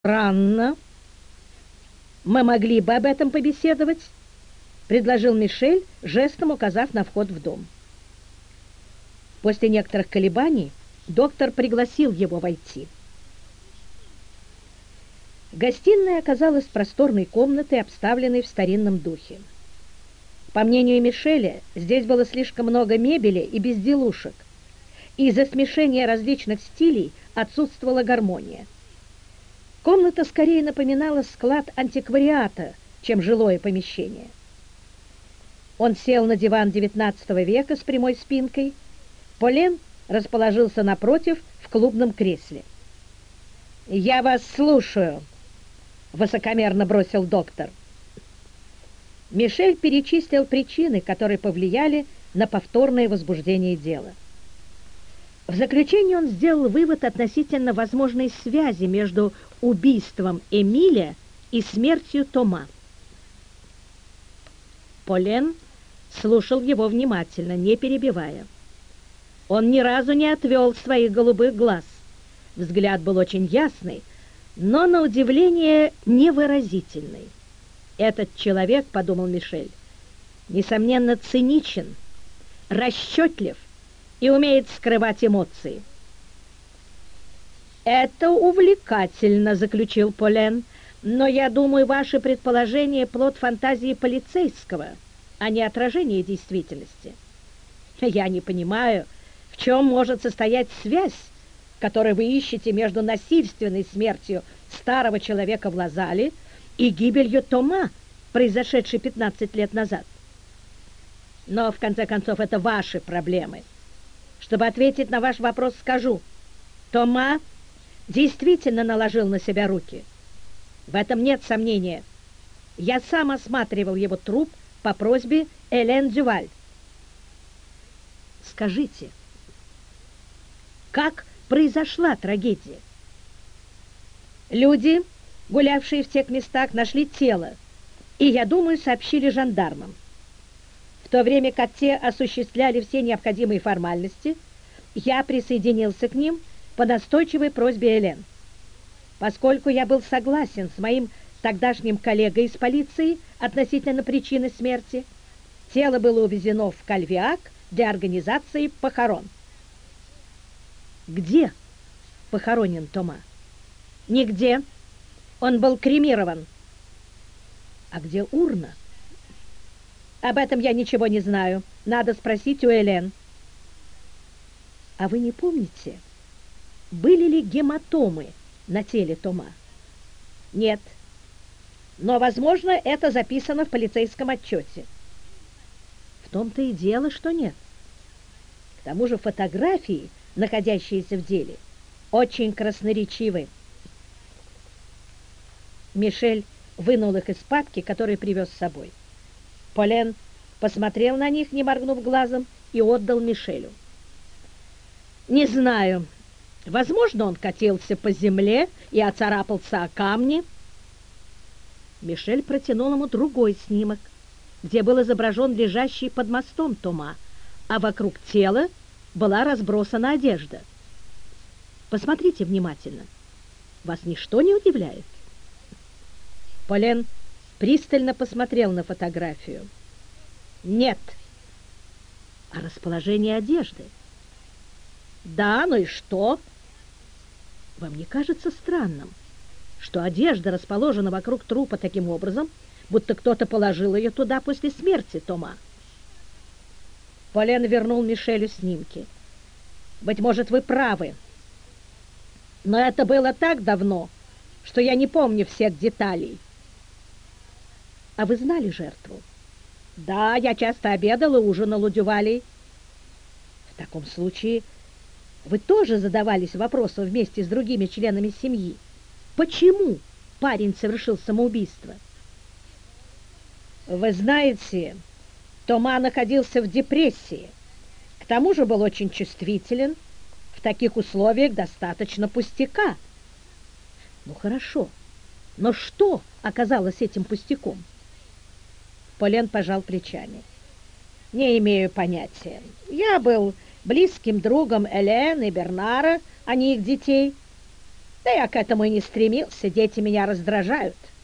Странно. Мы могли бы об этом побеседовать, предложил Мишель, жестом указав на вход в дом. После некоторых колебаний доктор пригласил его войти. Гостиная оказалась просторной комнатой, обставленной в старинном духе. По мнению Мишеля, здесь было слишком много мебели и безделушек, и из-за смешения различных стилей отсутствовала гармония. Комната скорее напоминала склад антиквариата, чем жилое помещение. Он сел на диван XIX века с прямой спинкой. Полен расположился напротив в клубном кресле. «Я вас слушаю», — высокомерно бросил доктор. Мишель перечислил причины, которые повлияли на повторное возбуждение дела. В заключение он сделал вывод относительно возможной связи между убийством Эмиля и смертью Тома. Полен слушал его внимательно, не перебивая. Он ни разу не отвел своих голубых глаз. Взгляд был очень ясный, но, на удивление, невыразительный. «Этот человек, — подумал Мишель, — несомненно циничен, расчетлив и умеет скрывать эмоции». «Это увлекательно, — заключил Полен, — но я думаю, ваше предположение — плод фантазии полицейского, а не отражение действительности. Я не понимаю, в чем может состоять связь, которую вы ищете между насильственной смертью старого человека в Лазале и гибелью Тома, произошедшей 15 лет назад. Но, в конце концов, это ваши проблемы. Чтобы ответить на ваш вопрос, скажу: Тома действительно наложил на себя руки. В этом нет сомнения. Я сам осматривал его труп по просьбе Элен Дюваль. Скажите, как произошла трагедия? Люди, гулявшие в тех местах, нашли тело и, я думаю, сообщили жандармам. В то время как те осуществляли все необходимые формальности, я присоединился к ним по настойчивой просьбе Элен. Поскольку я был согласен с моим тогдашним коллегой из полиции относительно причины смерти, тело было увезено в Кальвиак для организации похорон. Где похоронен Тома? Нигде. Он был кремирован. А где урна? Об этом я ничего не знаю. Надо спросить у Элен. А вы не помните, были ли гематомы на теле Тома? Нет. Но, возможно, это записано в полицейском отчете. В том-то и дело, что нет. К тому же фотографии, находящиеся в деле, очень красноречивы. Мишель вынул их из папки, которую привез с собой. Полен посмотрел на них, не моргнув глазом, и отдал Мишелю. «Не знаю. Возможно, он катился по земле и оцарапался о камни». Мишель протянул ему другой снимок, где был изображен лежащий под мостом Тома, а вокруг тела была разбросана одежда. Посмотрите внимательно. Вас ничто не удивляет? Полен пристально посмотрел на фотографию. Нет. А расположение одежды? Да, ну и что? Вам не кажется странным, что одежда расположена вокруг трупа таким образом, будто кто-то положил ее туда после смерти Тома? Полен вернул Мишелю снимки. Быть может, вы правы. Но это было так давно, что я не помню всех деталей. А вы знали жертву? Да, я часто обедал и ужинал у Дювалей. В таком случае вы тоже задавались вопросом вместе с другими членами семьи. Почему парень совершил самоубийство? Вы знаете, Тома находился в депрессии. К тому же был очень чувствителен. В таких условиях достаточно пустяка. Ну хорошо, но что оказалось этим пустяком? Полен пожал плечами. Не имею понятия. Я был близким другом Элен и Бернара, а не их детей. Да я к этому и не стремился, дети меня раздражают.